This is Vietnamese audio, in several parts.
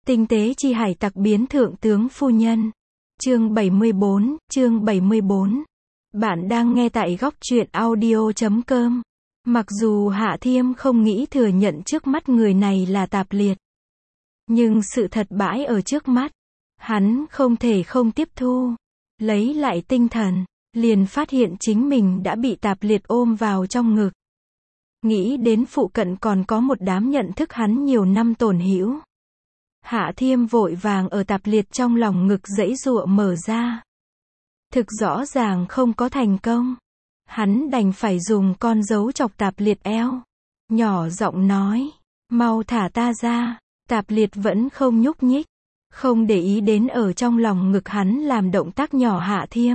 Tinh tế chi hải tặc biến thượng tướng phu nhân. Chương 74. Bạn đang nghe tại góc truyện audio.com. Mặc dù Hạ Thiêm không nghĩ thừa nhận trước mắt người này là Tạp Liệt, nhưng sự thật bãi ở trước mắt, hắn không thể không tiếp thu. Lấy lại tinh thần, liền phát hiện chính mình đã bị Tạp Liệt ôm vào trong ngực. Nghĩ đến phụ cận còn có một đám nhận thức hắn nhiều năm tổn hữu. Hạ Thiêm vội vàng ở Tạp Liệt trong lòng ngực giãy giụa mở ra. Thực rõ ràng không có thành công. Hắn đành phải dùng con dấu chọc Tạp Liệt eo. Nhỏ giọng nói, mau thả ta ra. Tạp Liệt vẫn không nhúc nhích, không để ý đến ở trong lòng ngực hắn làm động tác nhỏ Hạ Thiêm.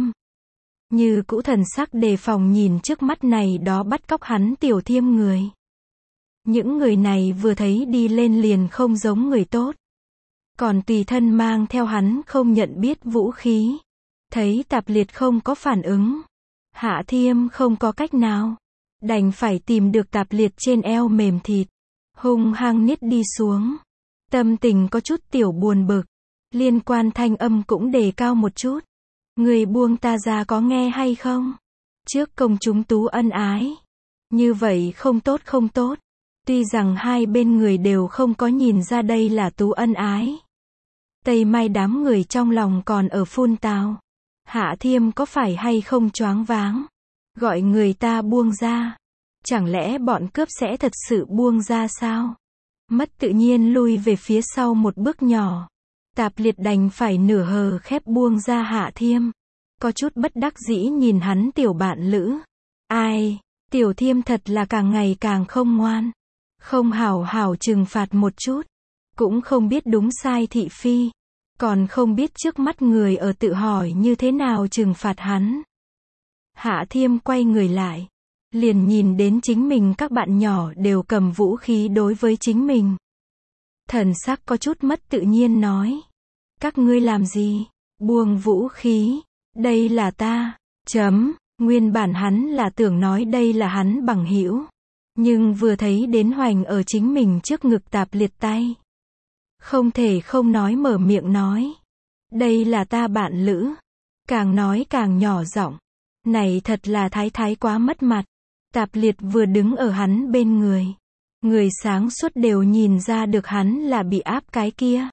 Như cũ thần sắc đề phòng nhìn trước mắt này đó bắt cóc hắn Tiểu Thiêm người. Những người này vừa thấy đi lên liền không giống người tốt. Còn tùy thân mang theo hắn không nhận biết vũ khí. Thấy Tạp Liệt không có phản ứng, Hạ Thiêm không có cách nào, đành phải tìm được Tạp Liệt trên eo mềm thịt, hung hăng niết đi xuống. Tâm tình có chút tiểu buồn bực, liên quan thanh âm cũng đề cao một chút. Người buông ta ra có nghe hay không? Trước công chúng tú ân ái. Như vậy không tốt. Tuy rằng hai bên người đều không có nhìn ra đây là tú ân ái. Tây Mai đám người trong lòng còn ở phun tào. Hạ Thiêm có phải hay không choáng váng? Gọi người ta buông ra. Chẳng lẽ bọn cướp sẽ thật sự buông ra sao? Mất tự nhiên lui về phía sau một bước nhỏ. Tạp Liệt đành phải nửa hờ khép buông ra Hạ Thiêm. Có chút bất đắc dĩ nhìn hắn tiểu bạn lữ. Ai, Tiểu Thiêm thật là càng ngày càng không ngoan. Không hảo hảo trừng phạt một chút. Cũng không biết đúng sai thị phi. Còn không biết trước mắt người ở tự hỏi như thế nào trừng phạt hắn. Hạ Thiêm quay người lại. Liền nhìn đến chính mình các bạn nhỏ đều cầm vũ khí đối với chính mình. Thần sắc có chút mất tự nhiên nói. Các ngươi làm gì? Buông vũ khí. Đây là ta. Nguyên bản hắn là tưởng nói đây là hắn bằng hữu. Nhưng vừa thấy đến hoành ở chính mình trước ngực Tạp Liệt tay. Không thể không nói mở miệng nói. Đây là ta bạn lữ. Càng nói càng nhỏ giọng. Này thật là thái quá mất mặt. Tạp Liệt vừa đứng ở hắn bên người. Người sáng suốt đều nhìn ra được hắn là bị áp cái kia.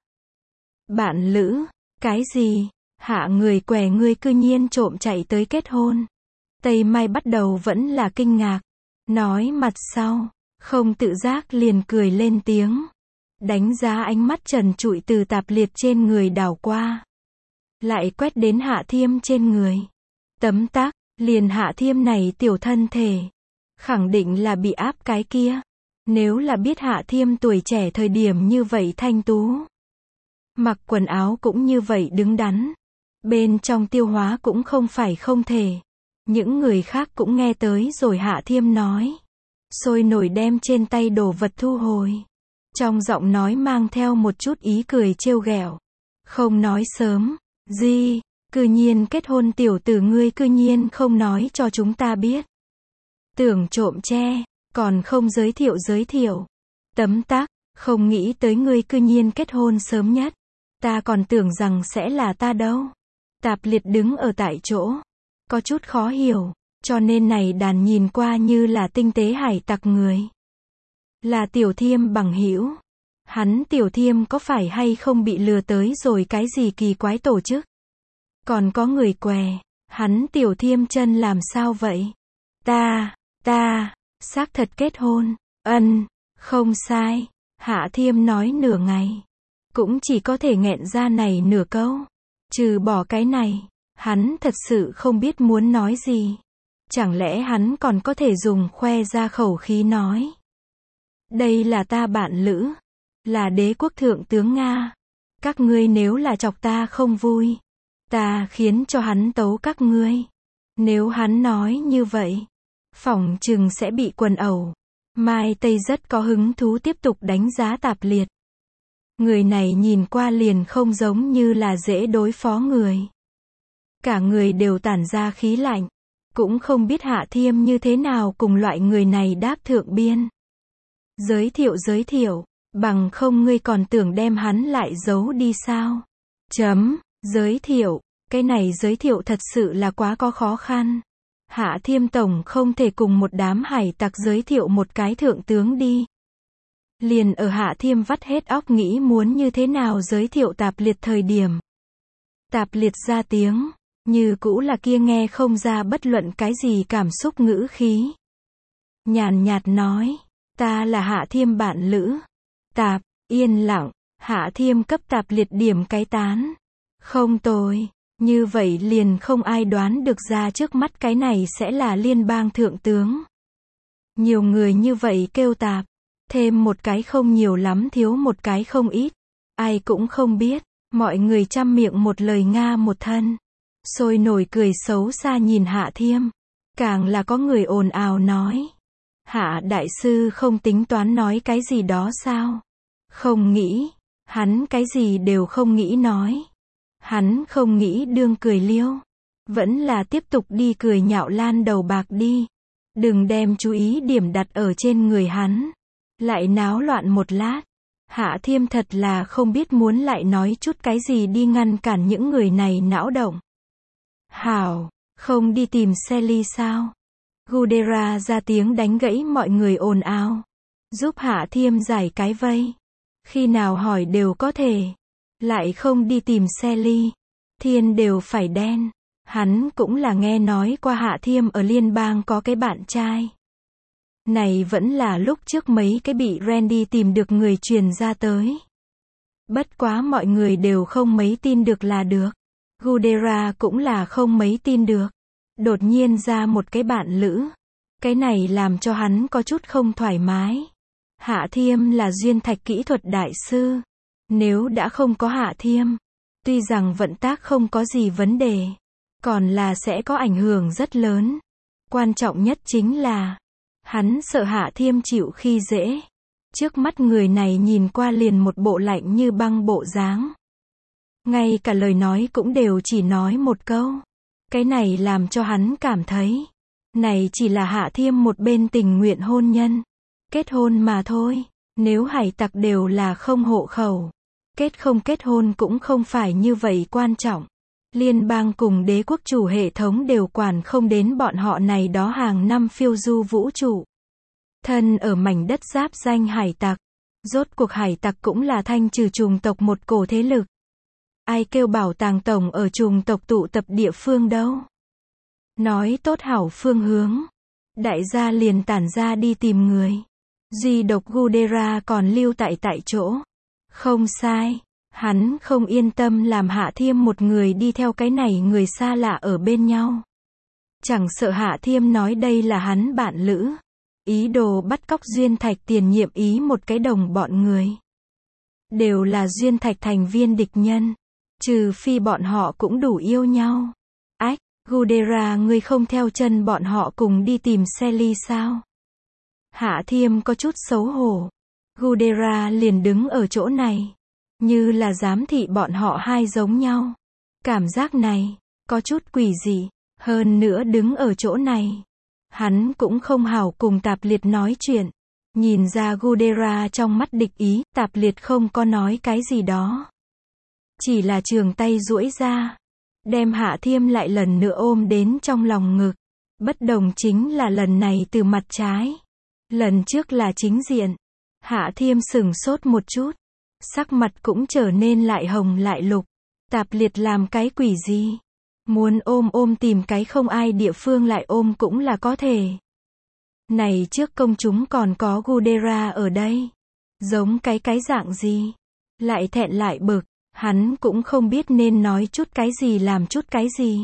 Bạn lữ, cái gì? Hạ người què ngươi cư nhiên trộm chạy tới kết hôn. Tây Mai bắt đầu vẫn là kinh ngạc. Nói mặt sau, không tự giác liền cười lên tiếng. Đánh giá ánh mắt trần trụi từ Tạp Liệt trên người đảo qua. Lại quét đến Hạ Thiêm trên người. Tấm tắc, liền Hạ Thiêm này tiểu thân thể. Khẳng định là bị áp cái kia. Nếu là biết Hạ Thiêm tuổi trẻ thời điểm như vậy thanh tú. Mặc quần áo cũng như vậy đứng đắn. Bên trong tiêu hóa cũng không phải không thể. Những người khác cũng nghe tới rồi Hạ Thiêm nói. Sôi nổi đem trên tay đồ vật thu hồi. Trong giọng nói mang theo một chút ý cười trêu ghẹo. Không nói sớm. Gì? Cư nhiên kết hôn tiểu tử ngươi cư nhiên không nói cho chúng ta biết. Tưởng trộm che. Còn không giới thiệu. Tấm tắc. Không nghĩ tới ngươi cư nhiên kết hôn sớm nhất. Ta còn tưởng rằng sẽ là ta đâu. Tạp Liệt đứng ở tại chỗ. Có chút khó hiểu. Cho nên này đàn nhìn qua như là tinh tế hải tặc người. Là Tiểu Thiêm bằng hữu. Hắn Tiểu Thiêm có phải hay không bị lừa tới rồi cái gì kỳ quái tổ chức? Còn có người què. Hắn Tiểu Thiêm chân làm sao vậy? Ta, xác thật kết hôn. Không sai. Hạ Thiêm nói nửa ngày. Cũng chỉ có thể nghẹn ra này nửa câu. Trừ bỏ cái này, hắn thật sự không biết muốn nói gì. Chẳng lẽ hắn còn có thể dùng khoe ra khẩu khí nói. Đây là ta bạn lữ. Là đế quốc thượng tướng Nga. Các ngươi nếu là chọc ta không vui. Ta khiến cho hắn tấu các ngươi. Nếu hắn nói như vậy. Phỏng chừng sẽ bị quần ẩu. Mai Tây rất có hứng thú tiếp tục đánh giá Tạp Liệt. Người này nhìn qua liền không giống như là dễ đối phó người. Cả người đều tản ra khí lạnh. Cũng không biết Hạ Thiêm như thế nào cùng loại người này đáp thượng biên. Giới thiệu. Bằng không ngươi còn tưởng đem hắn lại giấu đi sao? Giới thiệu, cái này giới thiệu thật sự là quá có khó khăn. Hạ Thiêm Tổng không thể cùng một đám hải tặc giới thiệu một cái thượng tướng đi. Liền ở Hạ Thiêm vắt hết óc nghĩ muốn như thế nào giới thiệu Tạp Liệt thời điểm. Tạp Liệt ra tiếng, như cũ là kia nghe không ra bất luận cái gì cảm xúc ngữ khí. Nhàn nhạt nói, ta là Hạ Thiêm bạn lữ. Tạp, yên lặng, Hạ Thiêm cấp Tạp Liệt điểm cái tán. Không tồi, như vậy liền không ai đoán được ra trước mắt cái này sẽ là liên bang thượng tướng. Nhiều người như vậy kêu Tạp, thêm một cái không nhiều lắm thiếu một cái không ít. Ai cũng không biết, mọi người trăm miệng một lời nga một thân. Sôi nổi cười xấu xa nhìn Hạ Thiêm. Càng là có người ồn ào nói. Hạ đại sư không tính toán nói cái gì đó sao? Không nghĩ, hắn cái gì đều không nghĩ nói. Hắn không nghĩ đương cười liêu. Vẫn là tiếp tục đi cười nhạo lan đầu bạc đi. Đừng đem chú ý điểm đặt ở trên người hắn. Lại náo loạn một lát. Hạ Thiêm thật là không biết muốn lại nói chút cái gì đi ngăn cản những người này não động. Hảo, không đi tìm Sally sao? Gudera ra tiếng đánh gãy mọi người ồn ào. Giúp Hạ Thiêm giải cái vây. Khi nào hỏi đều có thể. Lại không đi tìm Sally. Thiên đều phải đen. Hắn cũng là nghe nói qua Hạ Thiêm ở liên bang có cái bạn trai. Này vẫn là lúc trước mấy cái bị Randy tìm được người truyền ra tới. Bất quá mọi người đều không mấy tin được là được. Gudera cũng là không mấy tin được. Đột nhiên ra một cái bạn lữ. Cái này làm cho hắn có chút không thoải mái. Hạ Thiêm là duyên thạch kỹ thuật đại sư. Nếu đã không có Hạ Thiêm, tuy rằng vận tác không có gì vấn đề, còn là sẽ có ảnh hưởng rất lớn. Quan trọng nhất chính là, hắn sợ Hạ Thiêm chịu khi dễ. Trước mắt người này nhìn qua liền một bộ lạnh như băng bộ dáng. Ngay cả lời nói cũng đều chỉ nói một câu. Cái này làm cho hắn cảm thấy, này chỉ là Hạ Thiêm một bên tình nguyện hôn nhân. Kết hôn mà thôi, nếu hải tặc đều là không hộ khẩu. Kết hôn cũng không phải như vậy quan trọng. Liên bang cùng đế quốc chủ hệ thống đều quản không đến bọn họ này đó hàng năm phiêu du vũ trụ. Thân ở mảnh đất giáp danh hải tặc. Rốt cuộc hải tặc cũng là thanh trừ chủng tộc một cổ thế lực. Ai kêu bảo tàng tổng ở chủng tộc tụ tập địa phương đâu. Nói tốt hảo phương hướng. Đại gia liền tản ra đi tìm người. Duy độc Gudera còn lưu tại chỗ. Không sai. Hắn không yên tâm làm Hạ Thiêm một người đi theo cái này người xa lạ ở bên nhau. Chẳng sợ Hạ Thiêm nói đây là hắn bạn lữ. Ý đồ bắt cóc Duyên Thạch tiền nhiệm ý một cái đồng bọn người. Đều là Duyên Thạch thành viên địch nhân. Trừ phi bọn họ cũng đủ yêu nhau. Ách, Gudera ngươi không theo chân bọn họ cùng đi tìm Sally sao? Hạ Thiêm có chút xấu hổ. Gudera liền đứng ở chỗ này. Như là giám thị bọn họ hai giống nhau. Cảm giác này, có chút quỷ dị. Hơn nữa đứng ở chỗ này. Hắn cũng không hảo cùng Tạp Liệt nói chuyện. Nhìn ra Gudera trong mắt địch ý, Tạp Liệt không có nói cái gì đó. Chỉ là trường tay duỗi ra. Đem Hạ Thiêm lại lần nữa ôm đến trong lòng ngực. Bất đồng chính là lần này từ mặt trái. Lần trước là chính diện. Hạ Thiêm sửng sốt một chút. Sắc mặt cũng trở nên lại hồng lại lục. Tạp Liệt làm cái quỷ gì? Muốn ôm tìm cái không ai địa phương lại ôm cũng là có thể. Này trước công chúng còn có Gudera ở đây. Giống cái dạng gì? Lại thẹn lại bực. Hắn cũng không biết nên nói chút cái gì làm chút cái gì.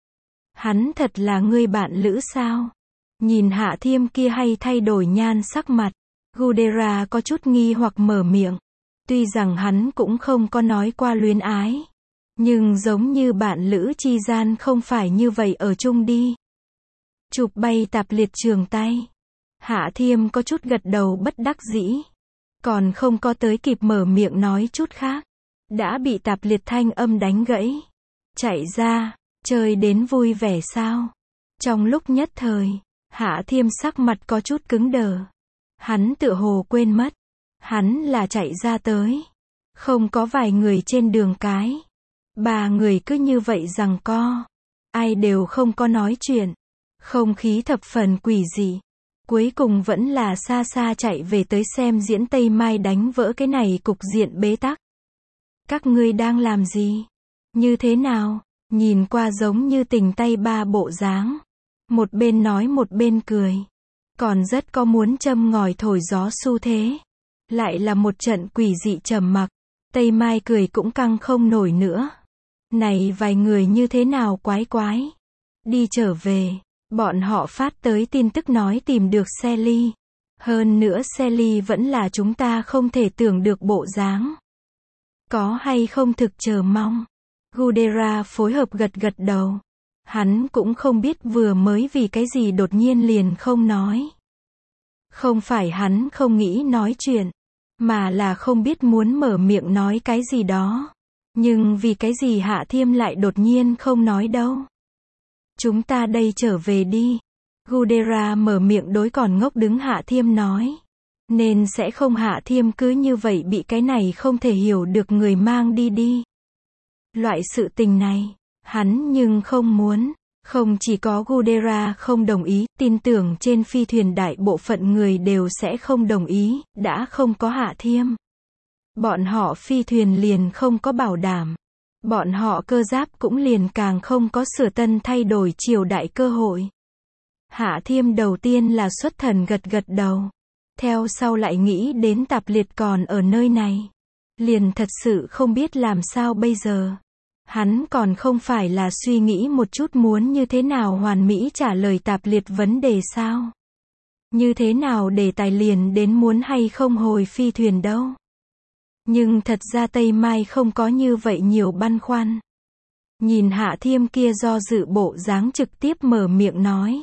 Hắn thật là người bạn lữ sao? Nhìn Hạ Thiêm kia hay thay đổi nhan sắc mặt. Gudera có chút nghi hoặc mở miệng. Tuy rằng hắn cũng không có nói qua luyến ái. Nhưng giống như bạn lữ chi gian không phải như vậy ở chung đi. Chụp bay Tạp Liệt trường tay. Hạ Thiêm có chút gật đầu bất đắc dĩ. Còn không có tới kịp mở miệng nói chút khác. Đã bị Tạp Liệt thanh âm đánh gãy. Chạy ra, chơi đến vui vẻ sao? Trong lúc nhất thời, Hạ Thiêm sắc mặt có chút cứng đờ. Hắn tựa hồ quên mất. Hắn là chạy ra tới. Không có vài người trên đường cái. 3 người cứ như vậy giằng co. Ai đều không có nói chuyện. Không khí thập phần quỷ dị. Cuối cùng vẫn là xa xa chạy về tới xem diễn Tây Mai đánh vỡ cái này cục diện bế tắc. Các ngươi đang làm gì? Như thế nào? Nhìn qua giống như tình tay ba bộ dáng. Một bên nói một bên cười. Còn rất có muốn châm ngòi thổi gió xu thế. Lại là một trận quỷ dị trầm mặc. Tây Mai cười cũng căng không nổi nữa. Này vài người như thế nào quái quái. Đi trở về. Bọn họ phát tới tin tức nói tìm được Sally. Hơn nữa Sally vẫn là chúng ta không thể tưởng được bộ dáng. Có hay không thực chờ mong. Gudera phối hợp gật gật đầu. Hắn cũng không biết vừa mới vì cái gì đột nhiên liền không nói. Không phải hắn không nghĩ nói chuyện, mà là không biết muốn mở miệng nói cái gì đó. Nhưng vì cái gì Hạ Thiêm lại đột nhiên không nói đâu. Chúng ta đây trở về đi. Gudera mở miệng đối còn ngốc đứng Hạ Thiêm nói. Nên sẽ không Hạ Thiêm cứ như vậy bị cái này không thể hiểu được người mang đi. Loại sự tình này, hắn nhưng không muốn. Không chỉ có Gudera không đồng ý, tin tưởng trên phi thuyền đại bộ phận người đều sẽ không đồng ý, đã không có Hạ Thiêm. Bọn họ phi thuyền liền không có bảo đảm. Bọn họ cơ giáp cũng liền càng không có sửa tân thay đổi triều đại cơ hội. Hạ Thiêm đầu tiên là xuất thần gật gật đầu. Theo sau lại nghĩ đến Tạp Liệt còn ở nơi này. Liền thật sự không biết làm sao bây giờ. Hắn còn không phải là suy nghĩ một chút muốn như thế nào hoàn mỹ trả lời Tạp Liệt vấn đề sao? Như thế nào để tài liền đến muốn hay không hồi phi thuyền đâu? Nhưng thật ra Tây Mai không có như vậy nhiều băn khoăn. Nhìn Hạ Thiêm kia do dự bộ dáng trực tiếp mở miệng nói.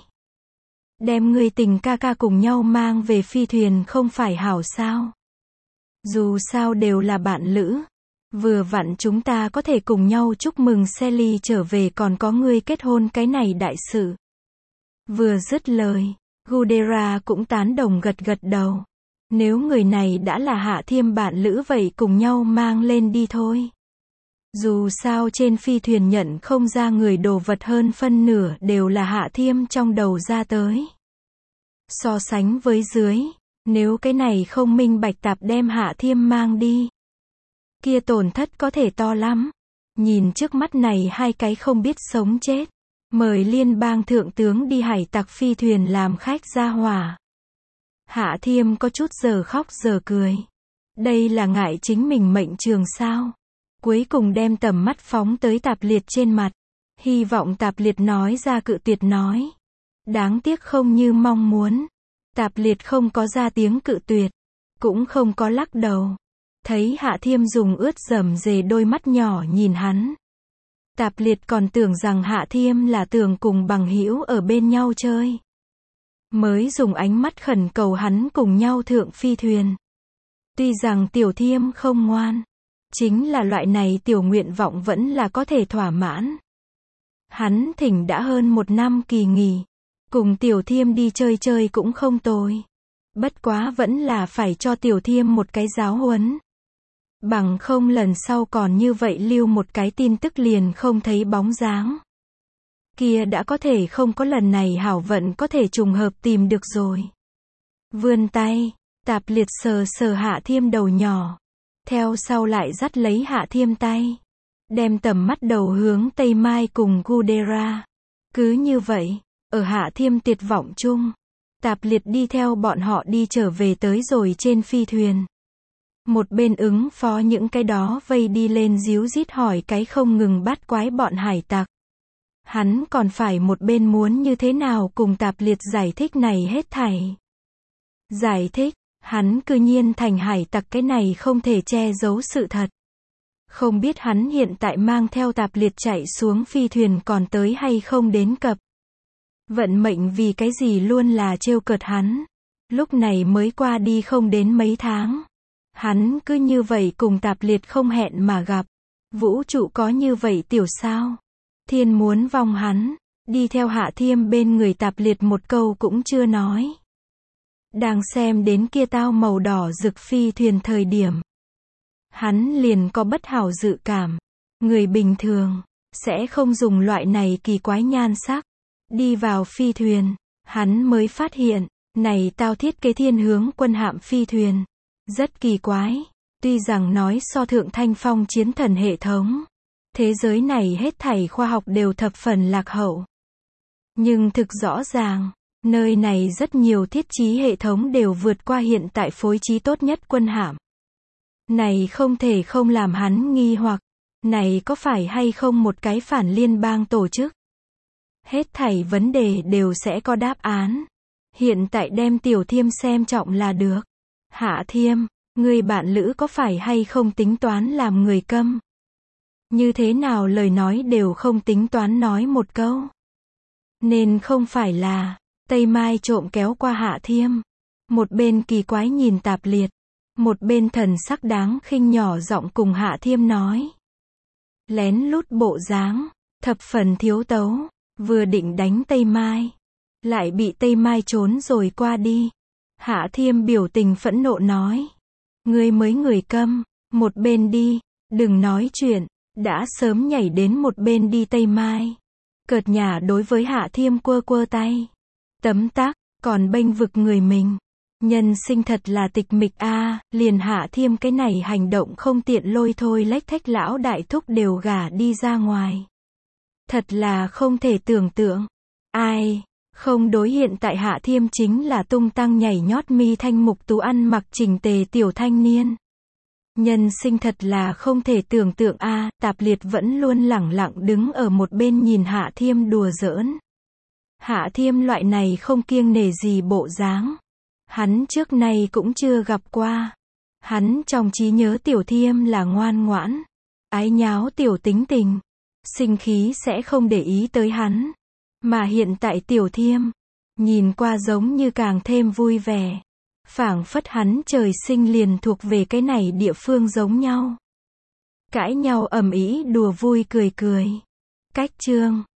Đem người tình ca ca cùng nhau mang về phi thuyền không phải hảo sao? Dù sao đều là bạn lữ. Vừa vặn chúng ta có thể cùng nhau chúc mừng Sally trở về còn có ngươi kết hôn cái này đại sự. Vừa dứt lời, Gudera cũng tán đồng gật gật đầu. Nếu người này đã là Hạ Thiêm bạn lữ vậy cùng nhau mang lên đi thôi. Dù sao trên phi thuyền nhận không ra người đồ vật hơn phân nửa đều là Hạ Thiêm trong đầu ra tới. So sánh với dưới, nếu cái này không minh bạch tạp đem Hạ Thiêm mang đi. Kia tổn thất có thể to lắm. Nhìn trước mắt này hai cái không biết sống chết. Mời liên bang thượng tướng đi hải tặc phi thuyền làm khách ra hỏa. Hạ Thiêm có chút giờ khóc giờ cười. Đây là ngại chính mình mệnh trường sao. Cuối cùng đem tầm mắt phóng tới Tạp Liệt trên mặt. Hy vọng Tạp Liệt nói ra cự tuyệt nói. Đáng tiếc không như mong muốn. Tạp Liệt không có ra tiếng cự tuyệt. Cũng không có lắc đầu. Thấy Hạ Thiêm dùng ướt rầm rề đôi mắt nhỏ nhìn hắn. Tạp Liệt còn tưởng rằng Hạ Thiêm là tưởng cùng bằng hữu ở bên nhau chơi. Mới dùng ánh mắt khẩn cầu hắn cùng nhau thượng phi thuyền. Tuy rằng Tiểu Thiêm không ngoan. Chính là loại này tiểu nguyện vọng vẫn là có thể thỏa mãn. Hắn thỉnh đã hơn 1 năm kỳ nghỉ. Cùng Tiểu Thiêm đi chơi chơi cũng không tồi. Bất quá vẫn là phải cho Tiểu Thiêm một cái giáo huấn. Bằng không lần sau còn như vậy lưu một cái tin tức liền không thấy bóng dáng. Kia đã có thể không có lần này hảo vận có thể trùng hợp tìm được rồi. Vươn tay, Tạp Liệt sờ sờ Hạ Thiêm đầu nhỏ. Theo sau lại dắt lấy Hạ Thiêm tay. Đem tầm mắt đầu hướng Tây Mai cùng Gudera. Cứ như vậy, ở Hạ Thiêm tuyệt vọng chung. Tạp Liệt đi theo bọn họ đi trở về tới rồi trên phi thuyền. Một bên ứng phó những cái đó vây đi lên díu dít hỏi cái không ngừng bắt quái bọn hải tặc. Hắn còn phải một bên muốn như thế nào cùng Tạp Liệt giải thích này hết thảy. Giải thích, hắn cư nhiên thành hải tặc cái này không thể che giấu sự thật. Không biết hắn hiện tại mang theo Tạp Liệt chạy xuống phi thuyền còn tới hay không đến cập. Vận mệnh vì cái gì luôn là trêu cợt hắn. Lúc này mới qua đi không đến mấy tháng. Hắn cứ như vậy cùng Tạp Liệt không hẹn mà gặp. Vũ trụ có như vậy tiểu sao? Thiên muốn vong hắn. Đi theo Hạ Thiêm bên người Tạp Liệt một câu cũng chưa nói. Đang xem đến kia tao màu đỏ rực phi thuyền thời điểm. Hắn liền có bất hảo dự cảm. Người bình thường, sẽ không dùng loại này kỳ quái nhan sắc. Đi vào phi thuyền, hắn mới phát hiện, này tao thiết kế thiên hướng quân hạm phi thuyền. Rất kỳ quái. Tuy rằng nói so thượng thanh phong chiến thần hệ thống. Thế giới này hết thảy khoa học đều thập phần lạc hậu. Nhưng thực rõ ràng, nơi này rất nhiều thiết trí hệ thống đều vượt qua hiện tại phối trí tốt nhất quân hạm. Này không thể không làm hắn nghi hoặc, này có phải hay không một cái phản liên bang tổ chức? Hết thảy vấn đề đều sẽ có đáp án. Hiện tại đem Tiểu Thiêm xem trọng là được. Hạ Thiêm, người bạn lữ có phải hay không tính toán làm người câm? Như thế nào lời nói đều không tính toán nói một câu? Nên không phải là, Tây Mai trộm kéo qua Hạ Thiêm. Một bên kỳ quái nhìn Tạp Liệt. Một bên thần sắc đáng khinh nhỏ giọng cùng Hạ Thiêm nói. Lén lút bộ dáng, thập phần thiếu tấu, vừa định đánh Tây Mai. Lại bị Tây Mai trốn rồi qua đi. Hạ Thiêm biểu tình phẫn nộ nói. Ngươi mới người câm, một bên đi, đừng nói chuyện, đã sớm nhảy đến một bên đi Tây Mai. Cợt nhả đối với Hạ Thiêm quơ quơ tay. Tấm tắc, còn bênh vực người mình. Nhân sinh thật là tịch mịch a, liền Hạ Thiêm cái này hành động không tiện lôi thôi lách thách lão đại thúc đều gả đi ra ngoài. Thật là không thể tưởng tượng. Ai, không đối hiện tại Hạ Thiêm chính là tung tăng nhảy nhót mi thanh mục tú ăn mặc chỉnh tề tiểu thanh niên. Nhân sinh thật là không thể tưởng tượng a, Tạp Liệt vẫn luôn lẳng lặng đứng ở một bên nhìn Hạ Thiêm đùa giỡn. Hạ Thiêm loại này không kiêng nể gì bộ dáng. Hắn trước nay cũng chưa gặp qua. Hắn trong trí nhớ Tiểu Thiêm là ngoan ngoãn, ái nháo tiểu tính tình, sinh khí sẽ không để ý tới hắn. Mà hiện tại Tiểu Thiêm, nhìn qua giống như càng thêm vui vẻ. Phảng phất hắn trời sinh liền thuộc về cái này địa phương giống nhau. Cãi nhau ầm ĩ đùa vui cười cười. Cách chương